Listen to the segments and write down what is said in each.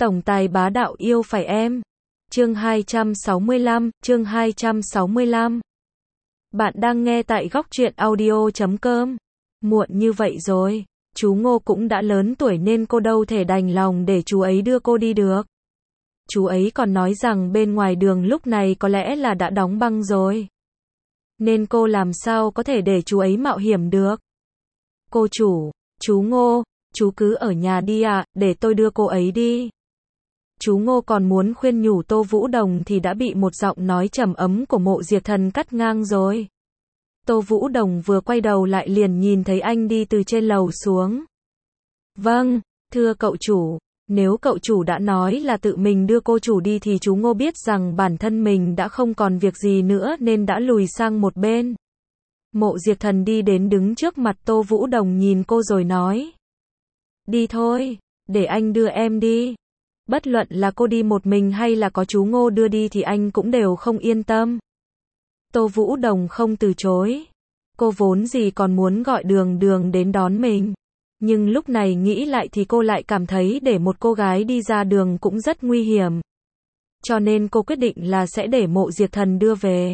Tổng tài bá đạo yêu phải em. Chương 265. Bạn đang nghe tại góc truyện audio.com. Muộn như vậy rồi, chú Ngô cũng đã lớn tuổi nên cô đâu thể đành lòng để chú ấy đưa cô đi được. Chú ấy còn nói rằng bên ngoài đường lúc này có lẽ là đã đóng băng rồi. Nên cô làm sao có thể để chú ấy mạo hiểm được. Cô chủ, chú Ngô, chú cứ ở nhà đi ạ, để tôi đưa cô ấy đi. Chú Ngô còn muốn khuyên nhủ Tô Vũ Đồng thì đã bị một giọng nói trầm ấm của Mộ Diệp Thần cắt ngang rồi. Tô Vũ Đồng vừa quay đầu lại liền nhìn thấy anh đi từ trên lầu xuống. Vâng, thưa cậu chủ, nếu cậu chủ đã nói là tự mình đưa cô chủ đi thì chú Ngô biết rằng bản thân mình đã không còn việc gì nữa nên đã lùi sang một bên. Mộ Diệp Thần đi đến đứng trước mặt Tô Vũ Đồng nhìn cô rồi nói. Đi thôi, để anh đưa em đi. Bất luận là cô đi một mình hay là có chú Ngô đưa đi thì anh cũng đều không yên tâm. Tô Vũ Đồng không từ chối. Cô vốn gì còn muốn gọi Đường Đường đến đón mình. Nhưng lúc này nghĩ lại thì cô lại cảm thấy để một cô gái đi ra đường cũng rất nguy hiểm. Cho nên cô quyết định là sẽ để Mộ Diệp Thần đưa về.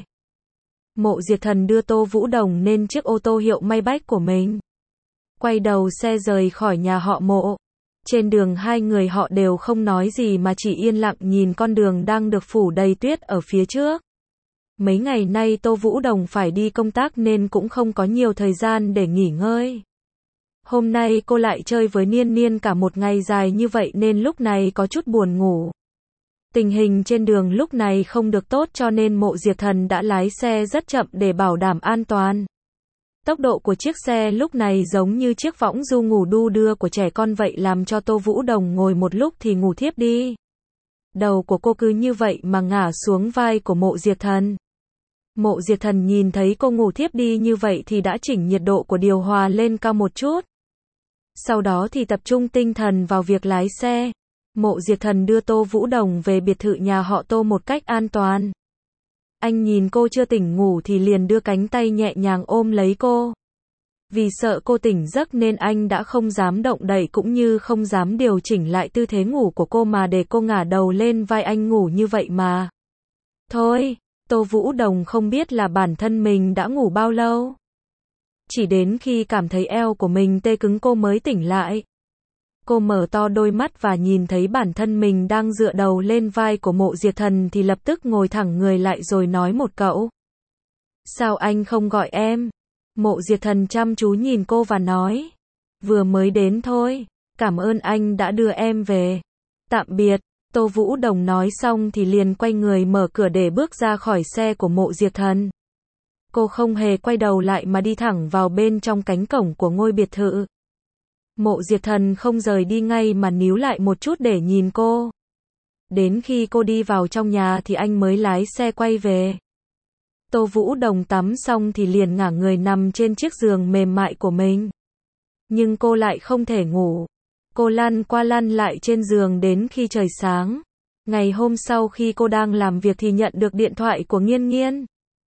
Mộ Diệp Thần đưa Tô Vũ Đồng lên chiếc ô tô hiệu Maybach của mình. Quay đầu xe rời khỏi nhà họ Mộ. Trên đường hai người họ đều không nói gì mà chỉ yên lặng nhìn con đường đang được phủ đầy tuyết ở phía trước. Mấy ngày nay Tô Vũ Đồng phải đi công tác nên cũng không có nhiều thời gian để nghỉ ngơi. Hôm nay cô lại chơi với Niên Niên cả một ngày dài như vậy nên lúc này có chút buồn ngủ. Tình hình trên đường lúc này không được tốt cho nên Mộ Diệp Thần đã lái xe rất chậm để bảo đảm an toàn. Tốc độ của chiếc xe lúc này giống như chiếc võng du ngủ đu đưa của trẻ con vậy làm cho Tô Vũ Đồng ngồi một lúc thì ngủ thiếp đi. Đầu của cô cứ như vậy mà ngả xuống vai của Mộ Diệp Thần. Mộ Diệp Thần nhìn thấy cô ngủ thiếp đi như vậy thì đã chỉnh nhiệt độ của điều hòa lên cao một chút. Sau đó thì tập trung tinh thần vào việc lái xe. Mộ Diệp Thần đưa Tô Vũ Đồng về biệt thự nhà họ Tô một cách an toàn. Anh nhìn cô chưa tỉnh ngủ thì liền đưa cánh tay nhẹ nhàng ôm lấy cô. Vì sợ cô tỉnh giấc nên anh đã không dám động đậy cũng như không dám điều chỉnh lại tư thế ngủ của cô mà để cô ngả đầu lên vai anh ngủ như vậy mà. Thôi, Tô Vũ Đồng không biết là bản thân mình đã ngủ bao lâu. Chỉ đến khi cảm thấy eo của mình tê cứng cô mới tỉnh lại. Cô mở to đôi mắt và nhìn thấy bản thân mình đang dựa đầu lên vai của Mộ Diệp Thần thì lập tức ngồi thẳng người lại rồi nói một câu. Sao anh không gọi em? Mộ Diệp Thần chăm chú nhìn cô và nói. Vừa mới đến thôi, cảm ơn anh đã đưa em về. Tạm biệt, Tô Vũ Đồng nói xong thì liền quay người mở cửa để bước ra khỏi xe của Mộ Diệp Thần. Cô không hề quay đầu lại mà đi thẳng vào bên trong cánh cổng của ngôi biệt thự. Mộ Diệp Thần không rời đi ngay mà níu lại một chút để nhìn cô. Đến khi cô đi vào trong nhà thì anh mới lái xe quay về. Tô Vũ Đồng tắm xong thì liền ngả người nằm trên chiếc giường mềm mại của mình. Nhưng cô lại không thể ngủ. Cô lăn qua lăn lại trên giường đến khi trời sáng. Ngày hôm sau khi cô đang làm việc thì nhận được điện thoại của Nghiên Nghiên.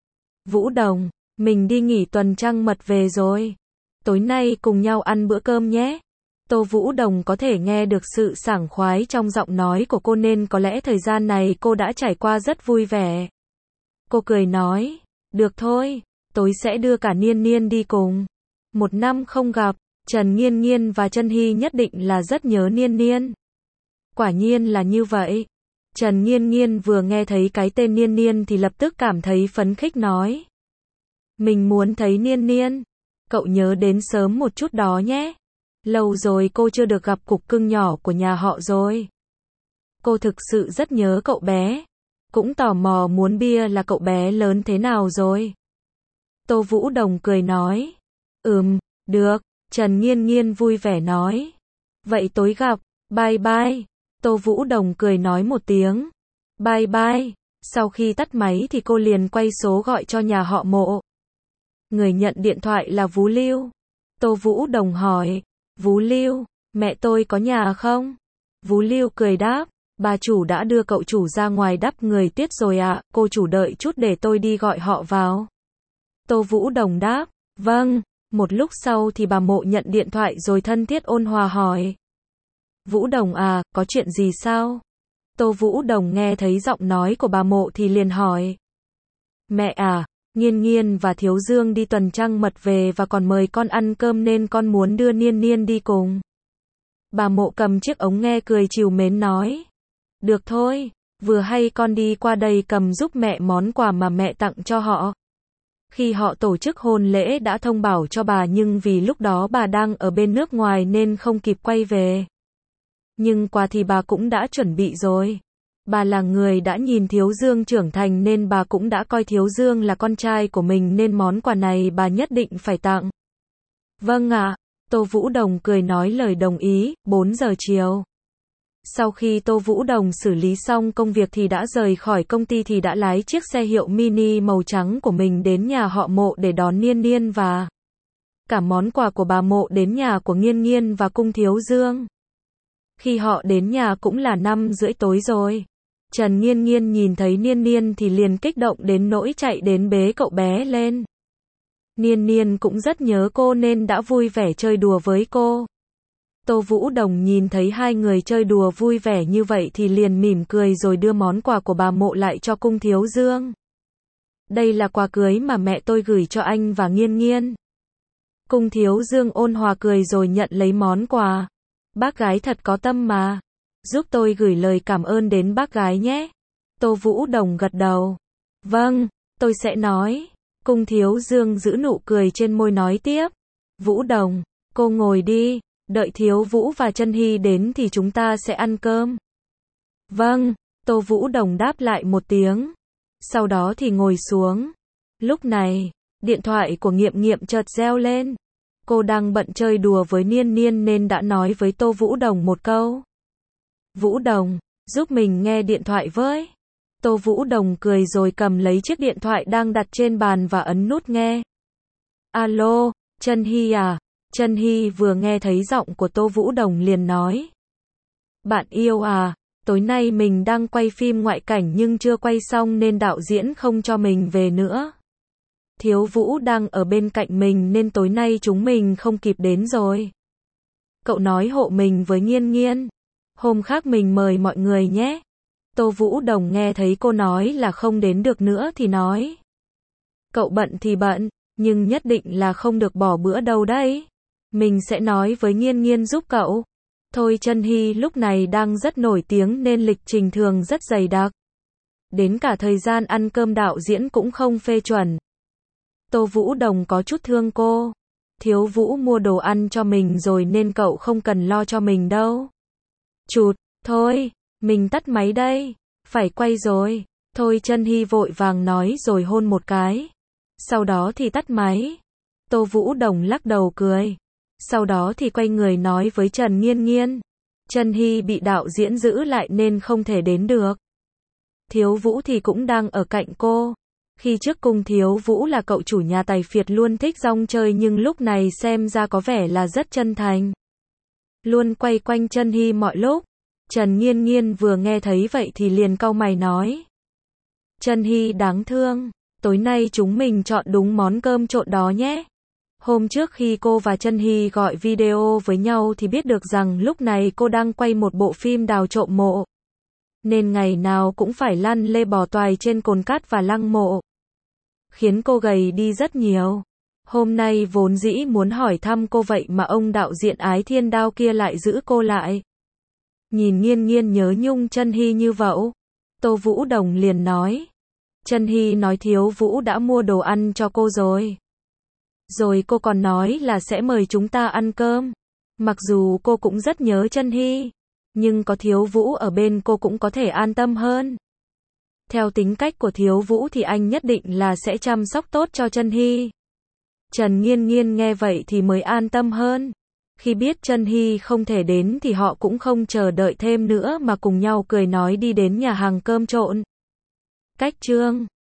Vũ Đồng, mình đi nghỉ tuần trăng mật về rồi. Tối nay cùng nhau ăn bữa cơm nhé. Tô Vũ Đồng có thể nghe được sự sảng khoái trong giọng nói của cô nên có lẽ thời gian này cô đã trải qua rất vui vẻ. Cô cười nói, được thôi, tối sẽ đưa cả Niên Niên đi cùng. Một năm không gặp, Trần Nghiên Nghiên và Trân Hy nhất định là rất nhớ Niên Niên. Quả nhiên là như vậy. Trần Nghiên Nghiên vừa nghe thấy cái tên Niên Niên thì lập tức cảm thấy phấn khích nói. Mình muốn thấy Niên Niên. Cậu nhớ đến sớm một chút đó nhé. Lâu rồi cô chưa được gặp cục cưng nhỏ của nhà họ rồi. Cô thực sự rất nhớ cậu bé. Cũng tò mò muốn biết là cậu bé lớn thế nào rồi. Tô Vũ Đồng cười nói. Được. Trần Nghiên Nghiên vui vẻ nói. Vậy tối gặp, bye bye. Tô Vũ Đồng cười nói một tiếng. Bye bye. Sau khi tắt máy thì cô liền quay số gọi cho nhà họ Mộ. Người nhận điện thoại là Vũ Lưu. Tô Vũ Đồng hỏi. Vũ Lưu, mẹ tôi có nhà không? Vũ Lưu cười đáp. Bà chủ đã đưa cậu chủ ra ngoài đắp người tuyết rồi ạ. Cô chủ đợi chút để tôi đi gọi họ vào. Tô Vũ Đồng đáp. Vâng. Một lúc sau thì bà Mộ nhận điện thoại rồi thân thiết ôn hòa hỏi. Vũ Đồng à, có chuyện gì sao? Tô Vũ Đồng nghe thấy giọng nói của bà Mộ thì liền hỏi. Mẹ à, Nghiên Nghiên và Thiếu Dương đi tuần trăng mật về và còn mời con ăn cơm nên con muốn đưa Niên Niên đi cùng. Bà Mộ cầm chiếc ống nghe cười trìu mến nói. Được thôi, vừa hay con đi qua đây cầm giúp mẹ món quà mà mẹ tặng cho họ. Khi họ tổ chức hôn lễ đã thông báo cho bà nhưng vì lúc đó bà đang ở bên nước ngoài nên không kịp quay về. Nhưng quà thì bà cũng đã chuẩn bị rồi. Bà là người đã nhìn Thiếu Dương trưởng thành nên bà cũng đã coi Thiếu Dương là con trai của mình nên món quà này bà nhất định phải tặng. Vâng ạ, Tô Vũ Đồng cười nói lời đồng ý. 4 giờ chiều. Sau khi Tô Vũ Đồng xử lý xong công việc thì đã rời khỏi công ty thì đã lái chiếc xe hiệu mini màu trắng của mình đến nhà họ Mộ để đón Niên Niên và cả món quà của bà Mộ đến nhà của Nghiên Nghiên và cung Thiếu Dương. Khi họ đến nhà cũng là 5:30 tối rồi. Trần Nghiên Nghiên nhìn thấy Niên Niên thì liền kích động đến nỗi chạy đến bế cậu bé lên. Niên Niên cũng rất nhớ cô nên đã vui vẻ chơi đùa với cô. Tô Vũ Đồng nhìn thấy hai người chơi đùa vui vẻ như vậy thì liền mỉm cười rồi đưa món quà của bà Mộ lại cho cung Thiếu Dương. Đây là quà cưới mà mẹ tôi gửi cho anh và Nghiên Nghiên. Cung Thiếu Dương ôn hòa cười rồi nhận lấy món quà. Bác gái thật có tâm mà. Giúp tôi gửi lời cảm ơn đến bác gái nhé. Tô Vũ Đồng gật đầu. Vâng, tôi sẽ nói. Cung Thiếu Dương giữ nụ cười trên môi nói tiếp. Vũ Đồng, cô ngồi đi. Đợi Thiếu Vũ và Chân Hy đến thì chúng ta sẽ ăn cơm. Vâng, Tô Vũ Đồng đáp lại một tiếng. Sau đó thì ngồi xuống. Lúc này, điện thoại của Nghiệm Nghiệm chợt reo lên. Cô đang bận chơi đùa với Niên Niên nên đã nói với Tô Vũ Đồng một câu. Vũ Đồng, giúp mình nghe điện thoại với. Tô Vũ Đồng cười rồi cầm lấy chiếc điện thoại đang đặt trên bàn và ấn nút nghe. Alo, Chân Hy à? Chân Hy vừa nghe thấy giọng của Tô Vũ Đồng liền nói. Bạn yêu à, tối nay mình đang quay phim ngoại cảnh nhưng chưa quay xong nên đạo diễn không cho mình về nữa. Thiếu Vũ đang ở bên cạnh mình nên tối nay chúng mình không kịp đến rồi. Cậu nói hộ mình với Nghiên Nghiên. Hôm khác mình mời mọi người nhé. Tô Vũ Đồng nghe thấy cô nói là không đến được nữa thì nói. Cậu bận thì bận, nhưng nhất định là không được bỏ bữa đâu đấy. Mình sẽ nói với Nghiên Nghiên giúp cậu. Thôi Chân Hy lúc này đang rất nổi tiếng nên lịch trình thường rất dày đặc. Đến cả thời gian ăn cơm đạo diễn cũng không phê chuẩn. Tô Vũ Đồng có chút thương cô. Thiếu Vũ mua đồ ăn cho mình rồi nên cậu không cần lo cho mình đâu. Chụt, thôi, mình tắt máy đây. Phải quay rồi. Thôi Chân Hy vội vàng nói rồi hôn một cái. Sau đó thì tắt máy. Tô Vũ Đồng lắc đầu cười. Sau đó thì quay người nói với Trần Nghiên Nghiên. Chân Hy bị đạo diễn giữ lại nên không thể đến được. Thiếu Vũ thì cũng đang ở cạnh cô. Khi trước cung Thiếu Vũ là cậu chủ nhà tài phiệt luôn thích rong chơi nhưng lúc này xem ra có vẻ là rất chân thành. Luôn quay quanh Chân Hy mọi lúc. Trần Nghiên Nghiên vừa nghe thấy vậy thì liền cau mày nói. Chân Hy đáng thương. Tối nay chúng mình chọn đúng món cơm trộn đó nhé. Hôm trước khi cô và Chân Hy gọi video với nhau thì biết được rằng lúc này cô đang quay một bộ phim đào trộm mộ. Nên ngày nào cũng phải lăn lê bò toài trên cồn cát và lăng mộ. Khiến cô gầy đi rất nhiều. Hôm nay vốn dĩ muốn hỏi thăm cô vậy mà ông đạo diễn Ái Thiên Đao kia lại giữ cô lại. Nhìn Nghiên Nghiên nhớ nhung Chân Hy như vậy. Tô Vũ Đồng liền nói. Chân Hy nói Thiếu Vũ đã mua đồ ăn cho cô rồi. Rồi cô còn nói là sẽ mời chúng ta ăn cơm. Mặc dù cô cũng rất nhớ Chân Hy, nhưng có Thiếu Vũ ở bên cô cũng có thể an tâm hơn. Theo tính cách của Thiếu Vũ thì anh nhất định là sẽ chăm sóc tốt cho Chân Hy. Trần Nghiên Nghiên nghe vậy thì mới an tâm hơn. Khi biết Chân Hy không thể đến thì họ cũng không chờ đợi thêm nữa mà cùng nhau cười nói đi đến nhà hàng cơm trộn. Cách chương